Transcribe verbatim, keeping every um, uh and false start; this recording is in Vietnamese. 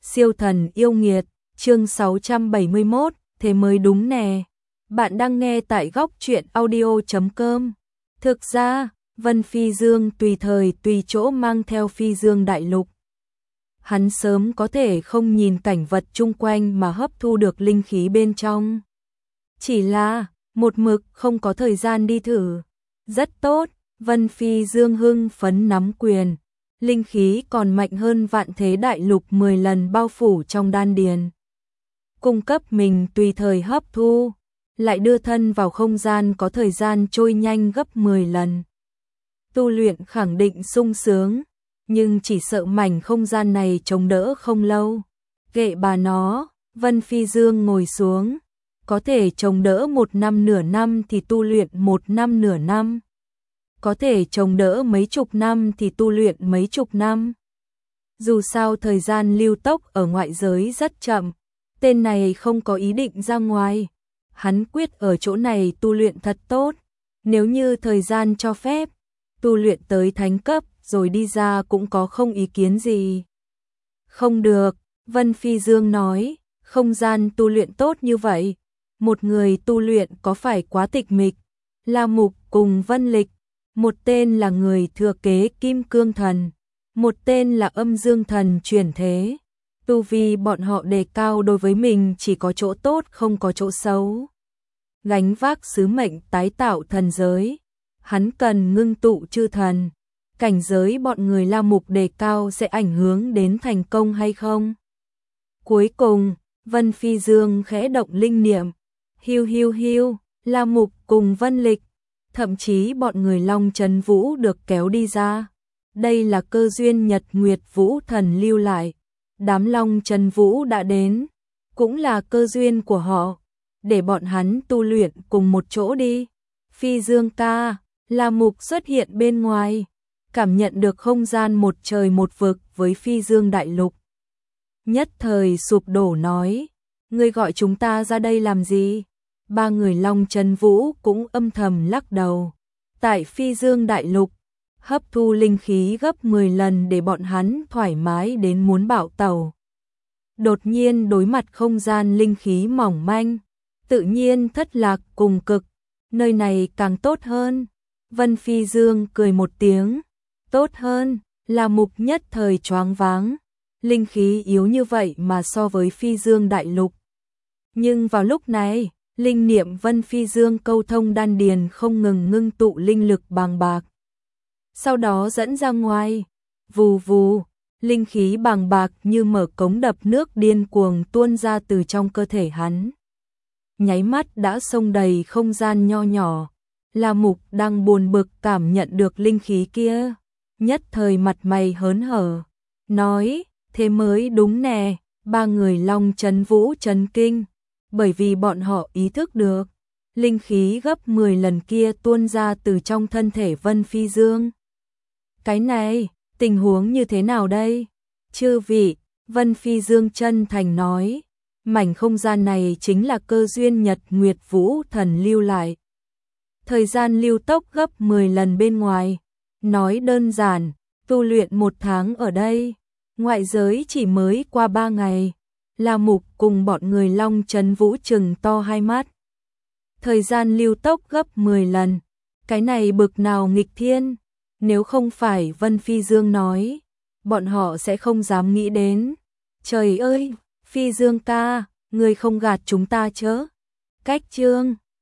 Siêu thần yêu nghiệt, chương sáu trăm bảy mươi mốt, thế mới đúng nè. Bạn đang nghe tại góc truyện audio chấm com. Thực ra, Vân Phi Dương tùy thời tùy chỗ mang theo Phi Dương đại lục. Hắn sớm có thể không nhìn cảnh vật chung quanh mà hấp thu được linh khí bên trong. Chỉ là, một mực không có thời gian đi thử. Rất tốt, Vân Phi Dương hưng phấn nắm quyền. Linh khí còn mạnh hơn vạn thế đại lục mười lần bao phủ trong đan điền. Cung cấp mình tùy thời hấp thu, lại đưa thân vào không gian có thời gian trôi nhanh gấp mười lần. Tu luyện khẳng định sung sướng, nhưng chỉ sợ mảnh không gian này chống đỡ không lâu. Kệ bà nó, Vân Phi Dương ngồi xuống, có thể chống đỡ một năm nửa năm thì tu luyện một năm nửa năm. Có thể chống đỡ mấy chục năm thì tu luyện mấy chục năm. Dù sao thời gian lưu tốc ở ngoại giới rất chậm, tên này không có ý định ra ngoài. Hắn quyết ở chỗ này tu luyện thật tốt, nếu như thời gian cho phép, tu luyện tới thánh cấp rồi đi ra cũng có không ý kiến gì. Không được, Vân Phi Dương nói, không gian tu luyện tốt như vậy, một người tu luyện có phải quá tịch mịch. La Mục cùng Vân Lịch, một tên là người thừa kế Kim Cương Thần, một tên là Âm Dương Thần chuyển thế. Tu vi bọn họ đề cao đối với mình chỉ có chỗ tốt không có chỗ xấu. Gánh vác sứ mệnh tái tạo thần giới, hắn cần ngưng tụ chư thần. Cảnh giới bọn người La Mục đề cao sẽ ảnh hưởng đến thành công hay không? Cuối cùng, Vân Phi Dương khẽ động linh niệm. Hiu hiu hiu, La Mục cùng Vân Lịch, thậm chí bọn người Long Trấn Vũ được kéo đi ra. Đây là cơ duyên Nhật Nguyệt Vũ Thần lưu lại. Đám Long Trấn Vũ đã đến, cũng là cơ duyên của họ, để bọn hắn tu luyện cùng một chỗ đi. Phi Dương ca, La Mục xuất hiện bên ngoài, cảm nhận được không gian một trời một vực với Phi Dương đại lục. Nhất thời sụp đổ nói, ngươi gọi chúng ta ra đây làm gì? Ba người Long Trấn Vũ cũng âm thầm lắc đầu. Tại Phi Dương đại lục, hấp thu linh khí gấp mười lần để bọn hắn thoải mái đến muốn bạo tẩu. Đột nhiên đối mặt không gian linh khí mỏng manh, tự nhiên thất lạc cùng cực, nơi này càng tốt hơn. Vân Phi Dương cười một tiếng, tốt hơn, là Mục nhất thời choáng váng, linh khí yếu như vậy mà so với Phi Dương đại lục. Nhưng vào lúc này, linh niệm Vân Phi Dương câu thông đan điền không ngừng ngưng tụ linh lực bàng bạc. Sau đó dẫn ra ngoài, vù vù, linh khí bàng bạc như mở cống đập nước điên cuồng tuôn ra từ trong cơ thể hắn. Nháy mắt đã xông đầy không gian nho nhỏ, La Mục đang buồn bực cảm nhận được linh khí kia, nhất thời mặt mày hớn hở, nói, thế mới đúng nè. Ba người Long Trấn Vũ chấn kinh, bởi vì bọn họ ý thức được, linh khí gấp mười lần kia tuôn ra từ trong thân thể Vân Phi Dương. Cái này, tình huống như thế nào đây? Chư vị, Vân Phi Dương chân thành nói, mảnh không gian này chính là cơ duyên Nhật Nguyệt Vũ Thần lưu lại. Thời gian lưu tốc gấp mười lần bên ngoài, nói đơn giản, tu luyện một tháng ở đây, ngoại giới chỉ mới qua ba ngày. La Mục cùng bọn người Long Trấn Vũ trừng to hai mắt. Thời gian lưu tốc gấp mười lần, cái này bực nào nghịch thiên, nếu không phải Vân Phi Dương nói, bọn họ sẽ không dám nghĩ đến. Trời ơi, Phi Dương ca, người không gạt chúng ta chớ. Cách chương